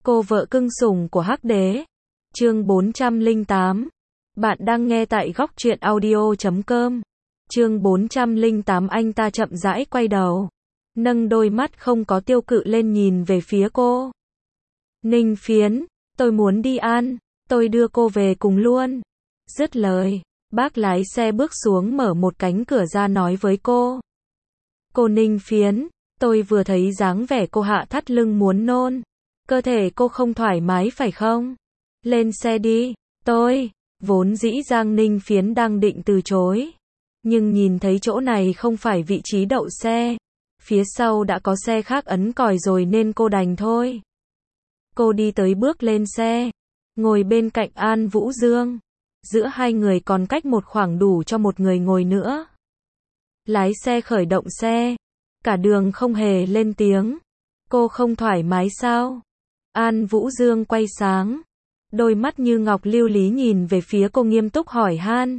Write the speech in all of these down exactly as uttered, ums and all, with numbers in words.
Cô vợ cưng sủng của Hắc Đế. Chương bốn trăm lẻ tám. Bạn đang nghe tại góc truyện audio chấm com. Chương bốn trăm lẻ tám. Anh ta chậm rãi quay đầu, nâng đôi mắt không có tiêu cự lên nhìn về phía cô. Ninh Phiến, tôi muốn đi ăn, tôi đưa cô về cùng luôn. Dứt lời, bác lái xe bước xuống mở một cánh cửa ra nói với cô. Cô Ninh Phiến, tôi vừa thấy dáng vẻ cô hạ thắt lưng muốn nôn. Cơ thể cô không thoải mái phải không? Lên xe đi, tôi. Vốn dĩ Giang Ninh Phiến đang định từ chối. Nhưng nhìn thấy chỗ này không phải vị trí đậu xe. Phía sau đã có xe khác ấn còi rồi nên cô đành thôi. Cô đi tới bước lên xe, ngồi bên cạnh An Vũ Dương. Giữa hai người còn cách một khoảng đủ cho một người ngồi nữa. Lái xe khởi động xe. Cả đường không hề lên tiếng. Cô không thoải mái sao? An Vũ Dương quay sáng. Đôi mắt như ngọc lưu lý nhìn về phía cô nghiêm túc hỏi han.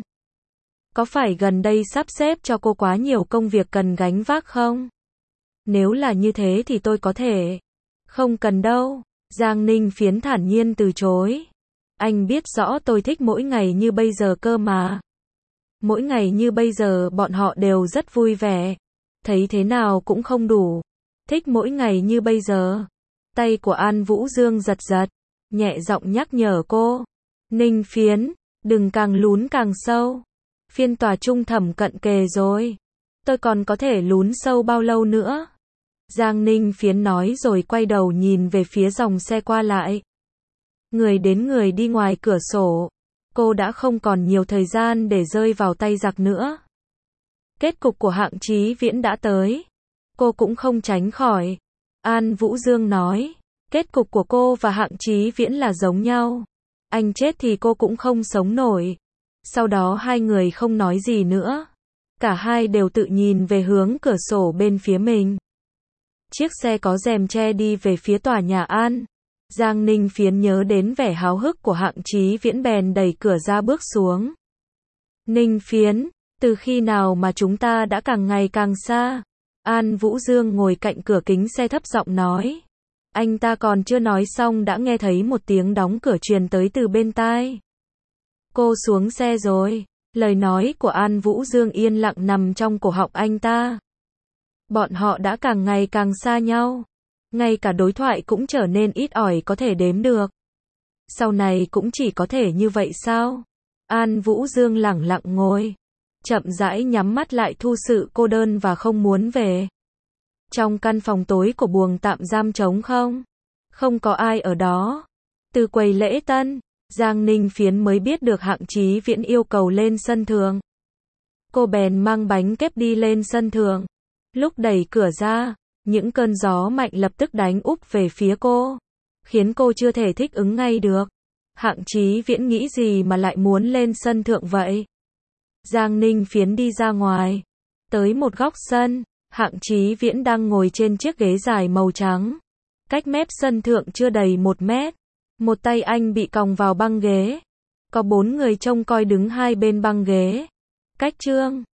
Có phải gần đây sắp xếp cho cô quá nhiều công việc cần gánh vác không? Nếu là như thế thì tôi có thể. Không cần đâu. Giang Ninh Phiến thản nhiên từ chối. Anh biết rõ tôi thích mỗi ngày như bây giờ cơ mà. Mỗi ngày như bây giờ bọn họ đều rất vui vẻ. Thấy thế nào cũng không đủ. Thích mỗi ngày như bây giờ. Tay của An Vũ Dương giật giật, nhẹ giọng nhắc nhở cô. Ninh Phiến, đừng càng lún càng sâu. Phiên tòa chung thẩm cận kề rồi. Tôi còn có thể lún sâu bao lâu nữa? Giang Ninh Phiến nói rồi quay đầu nhìn về phía dòng xe qua lại. Người đến người đi ngoài cửa sổ. Cô đã không còn nhiều thời gian để rơi vào tay giặc nữa. Kết cục của Hạng Chí Viễn đã tới. Cô cũng không tránh khỏi. An Vũ Dương nói. Kết cục của cô và Hạng Chí Viễn là giống nhau. Anh chết thì cô cũng không sống nổi. Sau đó hai người không nói gì nữa. Cả hai đều tự nhìn về hướng cửa sổ bên phía mình. Chiếc xe có rèm che đi về phía tòa nhà An. Giang Ninh Phiến nhớ đến vẻ háo hức của Hạng Chí Viễn bèn đẩy cửa ra bước xuống. Ninh Phiến, từ khi nào mà chúng ta đã càng ngày càng xa? An Vũ Dương ngồi cạnh cửa kính xe thấp giọng nói. Anh ta còn chưa nói xong đã nghe thấy một tiếng đóng cửa truyền tới từ bên tai. Cô xuống xe rồi. Lời nói của An Vũ Dương yên lặng nằm trong cổ họng anh ta. Bọn họ đã càng ngày càng xa nhau. Ngay cả đối thoại cũng trở nên ít ỏi có thể đếm được. Sau này cũng chỉ có thể như vậy sao? An Vũ Dương lẳng lặng ngồi. Chậm rãi nhắm mắt lại thu sự cô đơn và không muốn về. Trong căn phòng tối của buồng tạm giam trống không. Không có ai ở đó. Từ quầy lễ tân, Giang Ninh Phiến mới biết được Hạng Chí Viễn yêu cầu lên sân thượng. Cô bèn mang bánh kép đi lên sân thượng. Lúc đẩy cửa ra, những cơn gió mạnh lập tức đánh úp về phía cô. Khiến cô chưa thể thích ứng ngay được. Hạng Chí Viễn nghĩ gì mà lại muốn lên sân thượng vậy? Giang Ninh Phiến đi ra ngoài. Tới một góc sân, Hạng Chí Viễn đang ngồi trên chiếc ghế dài màu trắng. Cách mép sân thượng chưa đầy một mét. Một tay anh bị còng vào băng ghế. Có bốn người trông coi đứng hai bên băng ghế. Cách chương